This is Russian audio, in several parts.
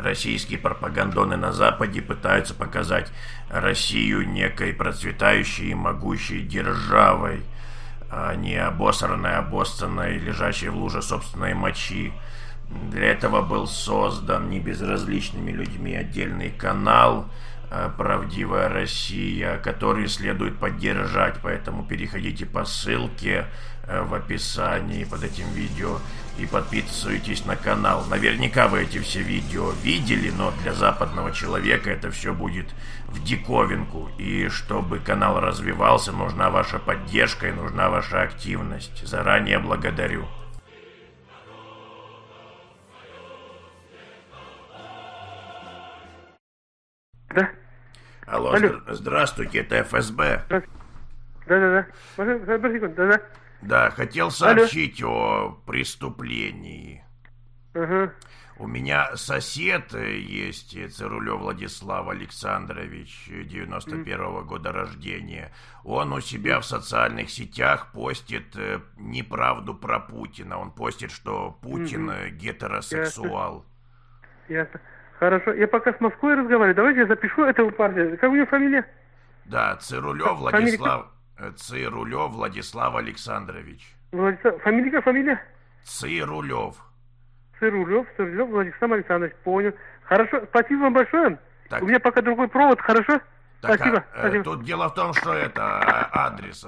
российские пропагандоны на Западе пытаются показать Россию некой процветающей и могущей державой, а не обосранной, обоссанной, лежащей в луже собственной мочи. Для этого был создан небезразличными людьми отдельный канал «Правдивая Россия», который следует поддержать, поэтому переходите по ссылке в описании под этим видео и подписывайтесь на канал. Наверняка вы эти все видео видели, но для западного человека это все будет в диковинку. И чтобы канал развивался, нужна ваша поддержка и нужна ваша активность. Заранее благодарю. Да. Алло, здравствуйте, это ФСБ. Да. Да. Да, хотел сообщить о преступлении. Ага. У меня сосед есть, Цирулев Владислав Александрович, 91-го года рождения. Он у себя в социальных сетях постит неправду про Путина. Он постит, что Путин гетеросексуал. Ясно. Хорошо. Я пока с Москвой разговариваю. Давайте я запишу этого парня. Как у него фамилия? Да, Цирулев Владислав Александрович. Фамилия? Цирулев. Цирулев Владислав Александрович. Понял. Хорошо. Спасибо вам большое. Так. У меня пока другой провод. Хорошо? Так, Спасибо. Тут дело в том, что это адрес.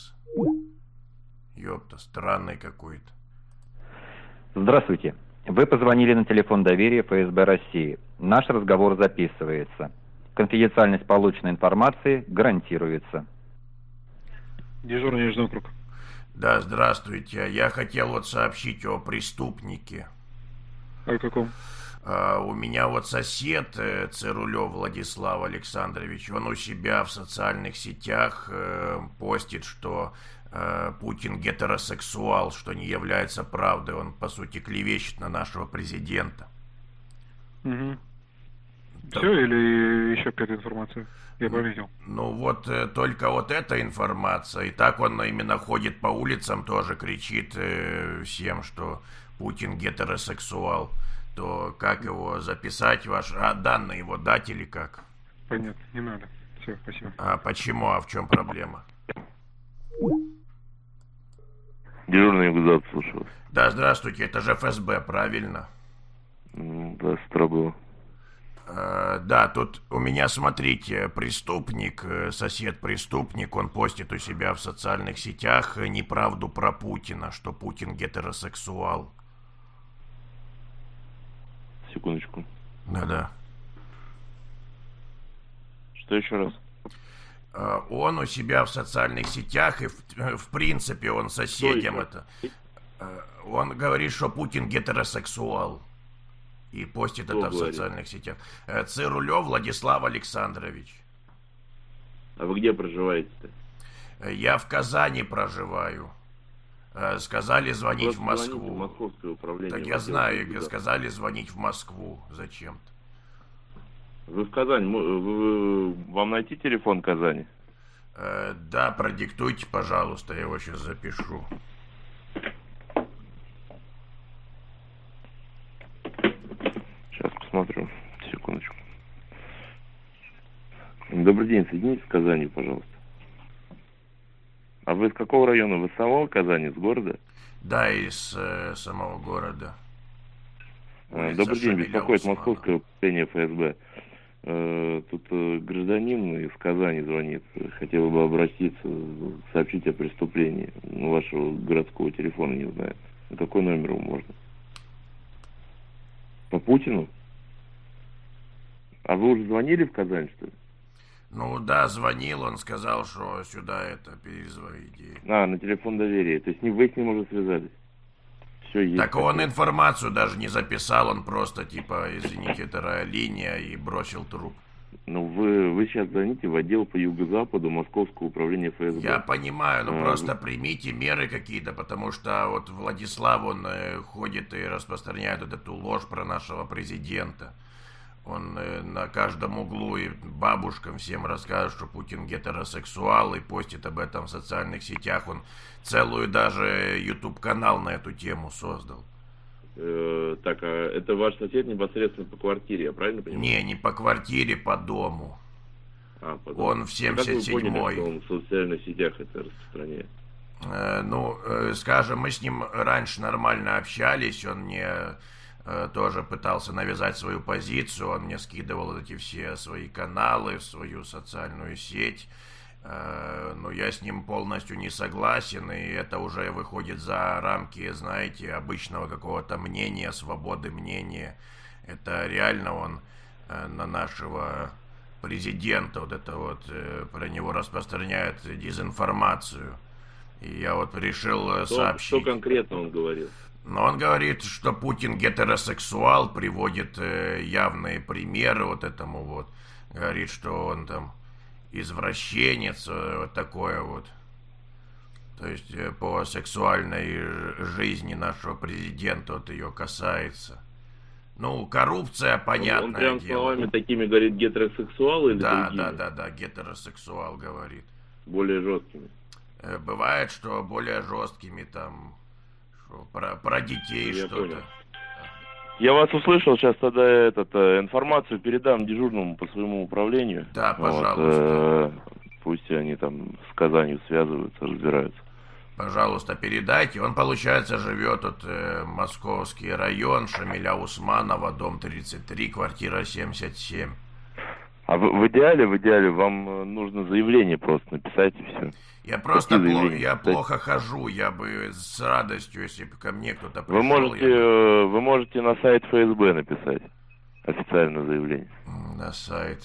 Ёпта, странный какой-то. Здравствуйте. Вы позвонили на телефон доверия ФСБ России. Наш разговор записывается. Конфиденциальность полученной информации гарантируется. Дежурный Нижний округ. Да, здравствуйте. Я хотел вот сообщить о преступнике. О каком? У меня вот сосед Цирулев Владислав Александрович, он у себя в социальных сетях постит, что Путин гетеросексуал, что не является правдой. Он, по сути, клевещет на нашего президента. Угу. Да. Все или еще какая-то информация? Я бы видел. Ну вот только вот эта информация. И так он именно ходит по улицам, тоже кричит всем, что Путин гетеросексуал. То как его записать, данные его дать или как? Понятно, не надо. Все, спасибо. А почему? А в чем проблема? Дежурный Югозавод, слушаю. Да, здравствуйте, это же ФСБ, правильно? Да, строго. Да, тут у меня, смотрите, преступник, сосед-преступник, он постит у себя в социальных сетях неправду про Путина, что Путин гетеросексуал. Секундочку. Да. Что еще раз? Он у себя в социальных сетях, и в принципе он соседям это... Он говорит, что Путин гетеросексуал. И постит Кто это говорит? в социальных сетях. Цирулев Владислав Александрович. А вы где проживаете-то? Я в Казани проживаю. Сказали звонить в Москву. В Московское управление. Так я знаю, сказали звонить в Москву зачем-то. Вы в Казани. Вам найти телефон Казани? Да, продиктуйте, пожалуйста, я его сейчас запишу. Сейчас посмотрю. Секундочку. Добрый день, соедините с Казани, пожалуйста. А вы из какого района? Вы с самого Казани, с города? Да, из самого города. Добрый день, беспокоит Московское управление ФСБ. Тут гражданин из Казани звонит. Хотел бы обратиться, сообщить о преступлении. Вашего городского телефона не знаю. На какой номер его можно? По Путину? А вы уже звонили в Казань, что ли? Ну да, звонил, он сказал, что сюда это перезвоните. На телефон доверия. То есть вы с ним уже связались? Все есть. Так он информацию даже не записал, он просто типа, извините, вторая линия, и бросил труп. Ну вы сейчас звоните в отдел по юго-западу Московского управления ФСБ. Я понимаю, но просто примите меры какие-то, потому что вот Владислав, он ходит и распространяет вот эту ложь про нашего президента. Он на каждом углу и бабушкам всем рассказывает, что Путин гетеросексуал, и постит об этом в социальных сетях. Он целую даже YouTube-канал на эту тему создал. Так, а это ваш сосед непосредственно по квартире, я правильно понимаю? Не по квартире, по дому. Он в 77-й. Как вы поняли, что он в социальных сетях это распространяет? Скажем, мы с ним раньше нормально общались, он мне тоже пытался навязать свою позицию, он мне скидывал эти все свои каналы в свою социальную сеть, но я с ним полностью не согласен, и это уже выходит за рамки, знаете, обычного какого-то мнения, свободы мнения. Это реально он на нашего президента вот это вот, про него распространяет дезинформацию. И я вот решил сообщить. Что конкретно он говорил? Но он говорит, что Путин гетеросексуал, приводит явные примеры вот этому вот. Говорит, что он там извращенец, вот такое вот. То есть по сексуальной жизни нашего президента вот ее касается. Ну, коррупция, понятное он прям дело. словами такими говорит гетеросексуал или другими? Да, гетеросексуал говорит. Более жесткими. Бывает, что более жесткими там, что про детей я что-то. Понял. Я вас услышал, сейчас тогда информацию передам дежурному по своему управлению. Да, пожалуйста. Пусть они там с Казанью связываются, разбираются. Пожалуйста, передайте. Он, получается, живет вот Московский район, Шамиля Усманова, дом 33, квартира 77. А в идеале вам нужно заявление просто написать и все. Я просто плохо хожу, я бы с радостью, если бы ко мне кто-то пришел. Вы можете на сайт ФСБ написать официальное заявление. На сайт.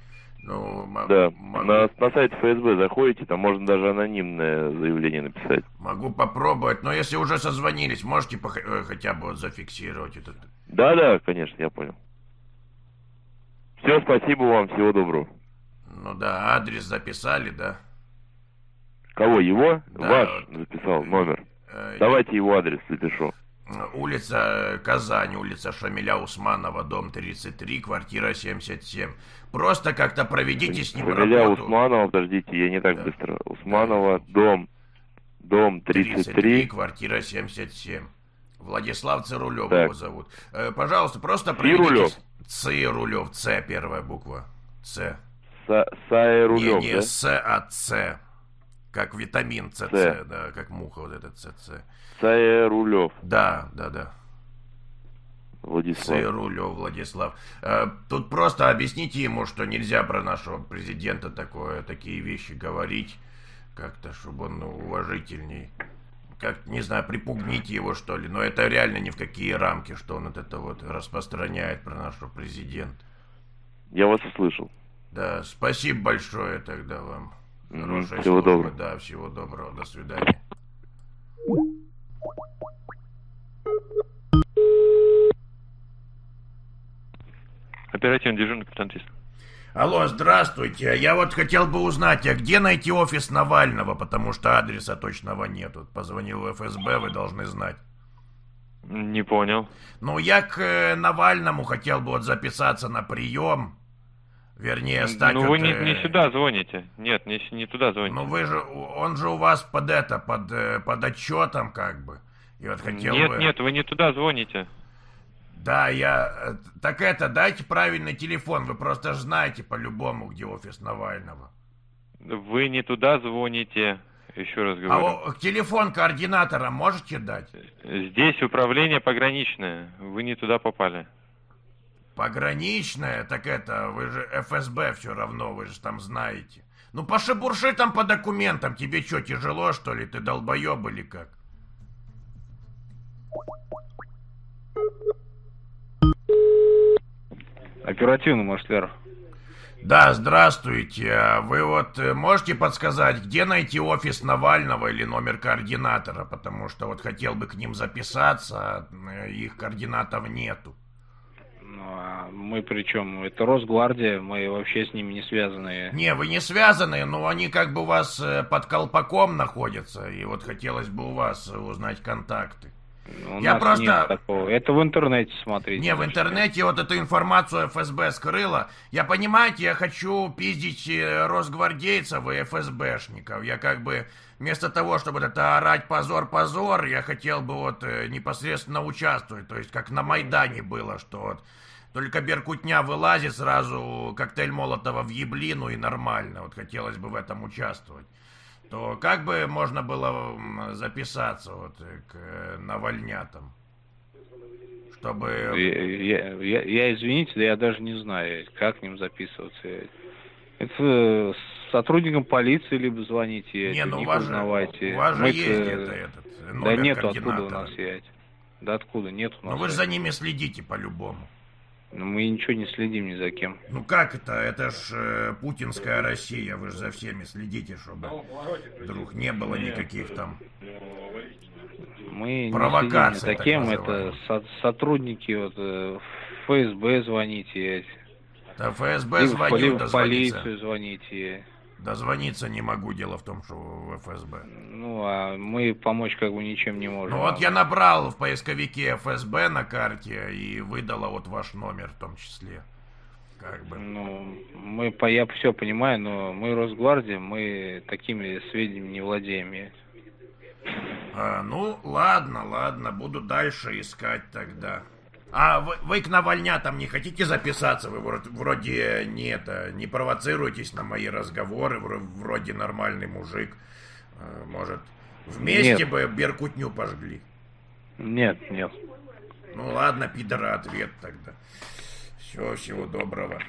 Да, на сайт ФСБ заходите, там можно даже анонимное заявление написать. Могу попробовать, но если уже созвонились, можете хотя бы вот зафиксировать это? Да, конечно, я понял. Все, спасибо вам, всего доброго. Ну да, адрес записали, да? Кого, его? Да, Ваш записал номер. Давайте его адрес запишу. Улица Казань, улица Шамиля Усманова, дом 33, квартира 77. Просто как-то проведите с ним Шамиля работу. Усманова, подождите, я не так быстро. Усманова, дом 33, квартира 77. Владислав Цирулев его зовут. Пожалуйста, просто проведите... Цирулев, Ц первая буква. Ц. Цирулев, не да? С, а Ц. Как витамин ЦЦ, да, как муха вот этот ЦЦ. Цирулев. Да. Цирулев Владислав. Тут просто объясните ему, что нельзя про нашего президента такие вещи говорить. Как-то, чтобы он уважительней. Как, не знаю, припугните его, что ли. Но это реально ни в какие рамки, что он это вот распространяет про нашего президента. Я вас услышал. Да, спасибо большое тогда вам. Всего доброго. Да, всего доброго. До свидания. Оперативный дежурный, капитан Тис. Алло, здравствуйте. Я вот хотел бы узнать, а где найти офис Навального, потому что адреса точного нет. Вот позвонил в ФСБ, вы должны знать. Не понял. Ну, я к Навальному хотел бы вот записаться на прием. Вернее, стать... Ну, вы не сюда звоните. Нет, не туда звоните. Ну, он же у вас под отчетом, как бы. И вот хотел Нет, вы не туда звоните. Да, дайте правильный телефон, вы просто же знаете по-любому, где офис Навального. Вы не туда звоните, еще раз говорю. А телефон координатора можете дать? Здесь управление пограничное, вы не туда попали. Пограничное? Так вы же ФСБ все равно, вы же там знаете. Ну пошебурши там по документам, тебе что, тяжело что ли, ты долбоеб или как? Оперативный, Машлер. Да, здравствуйте. Вы вот можете подсказать, где найти офис Навального или номер координатора? Потому что вот хотел бы к ним записаться, а их координатов нету. Ну, а мы при чем? Это Росгвардия, мы вообще с ними не связаны. Не, вы не связаны, но они как бы у вас под колпаком находятся. И вот хотелось бы у вас узнать контакты. У Я нас просто... нет такого. Это в интернете смотрите. Не, в интернете вот эту информацию ФСБ скрыла. Я, понимаете, я хочу пиздить росгвардейцев и ФСБшников. Я как бы вместо того, чтобы это орать позор, я хотел бы вот непосредственно участвовать. То есть как на Майдане было, что вот только беркутня вылазит, сразу коктейль Молотова в еблину и нормально. Вот хотелось бы в этом участвовать. То как бы можно было записаться вот к навальнятам, чтобы... Я извините, да я даже не знаю, как к ним записываться. Это сотрудникам полиции либо звоните, не, ну узнавайте. У вас же есть этот номер да нету, координатора. откуда у нас есть. Да откуда, нет у нас. Ну вы же за ними следите по-любому. Но мы ничего не следим ни за кем. Ну как это? Это ж путинская Россия. Вы же за всеми следите, чтобы вдруг не было никаких там мы провокаций. Не следим ни за кем. Это сотрудники вот, ФСБ звоните. Да ФСБ звоню, в полицию звоните. Дозвониться не могу, дело в том, что в ФСБ. Ну, а мы помочь как бы ничем не можем. Ну вот я набрал в поисковике ФСБ на карте и выдала вот ваш номер в том числе. Как бы. Ну, я все понимаю, но мы Росгвардия, мы такими сведениями не владеем. Ну, ладно, буду дальше искать тогда. А вы к навальнятам не хотите записаться? Вы вроде не провоцируетесь на мои разговоры, вроде нормальный мужик. Может, вместе бы беркутню пожгли? Нет. Ну ладно, пидора, ответ тогда. Все, всего доброго.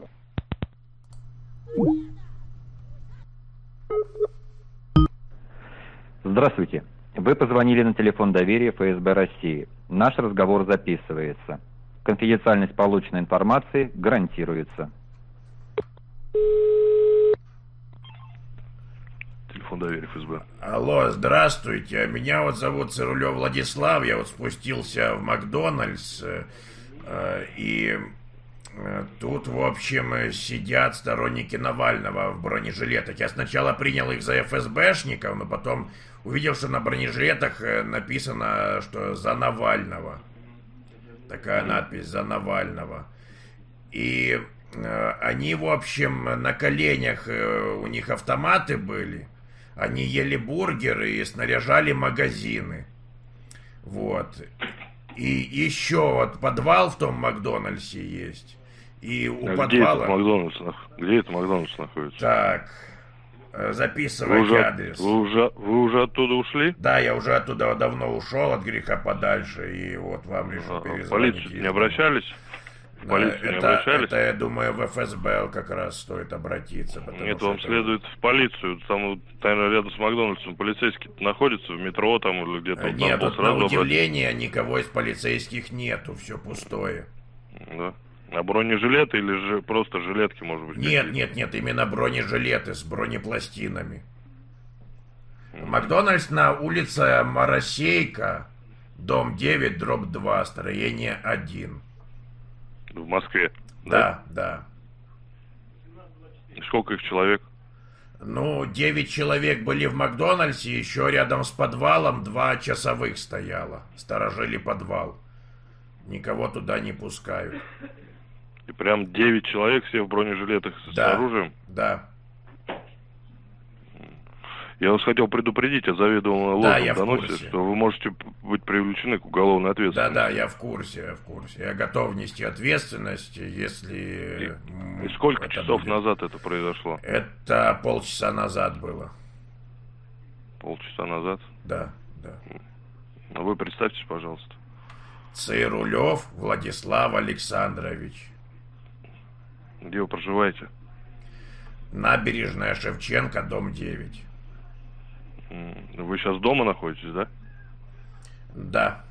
Здравствуйте. Вы позвонили на телефон доверия ФСБ России. Наш разговор записывается. Конфиденциальность полученной информации гарантируется. Телефон доверия ФСБ. Алло, здравствуйте. Меня вот зовут Цирулев Владислав. Я вот спустился в Макдональдс. И тут, в общем, сидят сторонники Навального в бронежилетах. Я сначала принял их за ФСБшников, но потом увидел, что на бронежилетах написано, что «За Навального». Такая надпись «За Навального». И они, в общем, на коленях, у них автоматы были. Они ели бургеры и снаряжали магазины. Вот. И еще вот подвал в том Макдональдсе есть. И у подвала... Где это Макдональдс находится? Так, записывайте адрес. Вы уже оттуда ушли? Да, я уже оттуда давно ушел от греха подальше. И вот вам решил перезвонить. В полицию не обращались? В полицию не обращались? Это, я думаю, в ФСБ как раз стоит обратиться. Нет, вам следует в полицию. Там, наверное, рядом с Макдональдсом полицейские находятся, в метро там или где-то. Нет, тут на удивление никого из полицейских нету, все пустое. Да. А бронежилеты или же просто жилетки, может быть? Нет, именно бронежилеты с бронепластинами. Макдональдс на улице Моросейка, дом 9, дробь 2, строение 1. В Москве? Да. Сколько их человек? Ну, 9 человек были в Макдональдсе, еще рядом с подвалом 2 часовых стояло. Сторожили подвал. Никого туда не пускают. И прям 9 человек все в бронежилетах с оружием? Да. Я вас хотел предупредить о заведомом ложном доносе, что вы можете быть привлечены к уголовной ответственности. Да, я в курсе. Я готов нести ответственность, если... И сколько часов назад это произошло? Это полчаса назад было. Полчаса назад? Да. А вы представьтесь, пожалуйста. Цирулев Владислав Александрович. Где вы проживаете? Набережная Шевченко, дом 9. Вы сейчас дома находитесь, да? Да.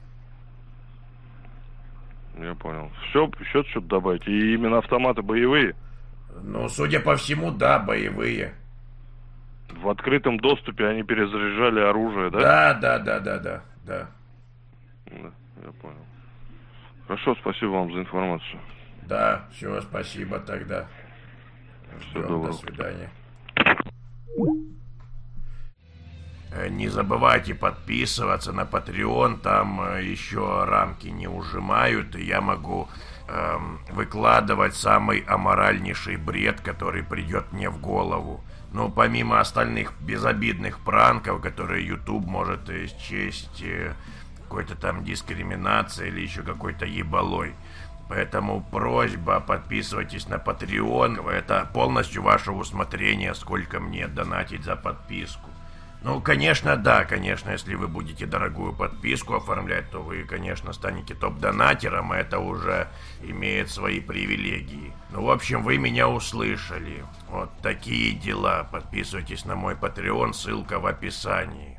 Я понял. Все, еще что-то добавить. И именно автоматы боевые? Ну, судя по всему, да, боевые. В открытом доступе они перезаряжали оружие, да? Да. Да, я понял. Хорошо, спасибо вам за информацию. Да, все, спасибо тогда. Всего доброго. До свидания. Не забывайте подписываться на Patreon, там еще рамки не ужимают, и я могу выкладывать самый аморальнейший бред, который придет мне в голову. Ну, помимо остальных безобидных пранков, которые YouTube может счесть какой-то там дискриминацией или еще какой-то ебалой. Поэтому просьба, подписывайтесь на Patreon. Это полностью ваше усмотрение, сколько мне донатить за подписку. Ну, конечно, да, конечно, если вы будете дорогую подписку оформлять, то вы, конечно, станете топ-донатером, и это уже имеет свои привилегии. Ну, в общем, вы меня услышали. Вот такие дела. Подписывайтесь на мой Patreon, ссылка в описании.